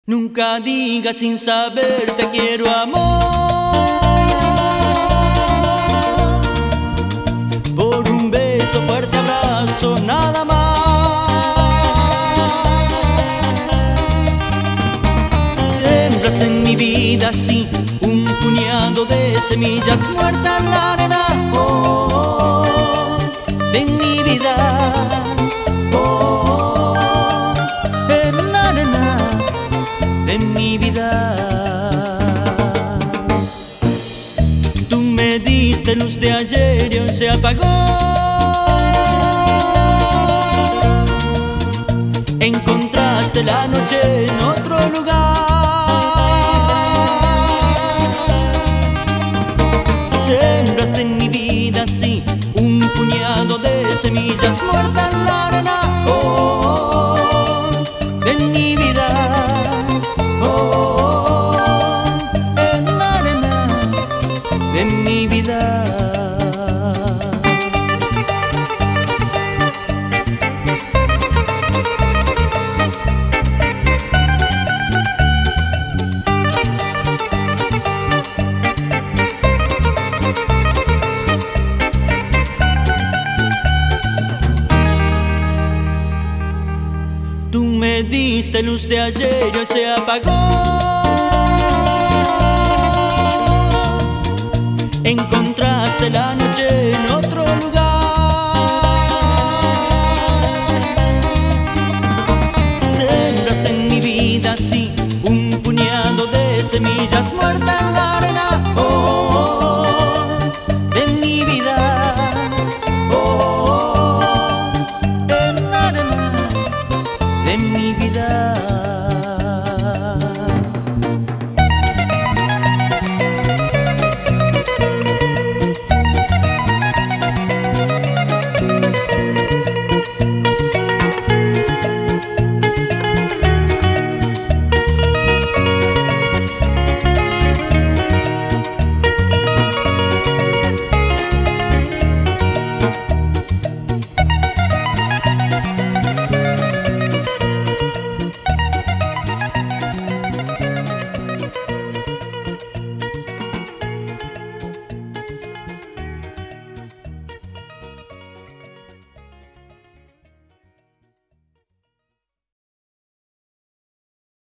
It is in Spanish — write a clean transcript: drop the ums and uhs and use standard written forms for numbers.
Nunca digas sin saber te quiero, amor, por un beso, fuerte abrazo, nada más. Sembraste en mi vida así un puñado de semillas muertas en la arena, oh, de mi vida. En mi vida tú me diste luz de ayer y hoy se apagó. Encontraste la noche en otro lugar. Sembraste en mi vida así un puñado de semillas muertas en la arena, oh, de mi vida. De mi vida. Tú me diste luz de ayer y hoy se apagó.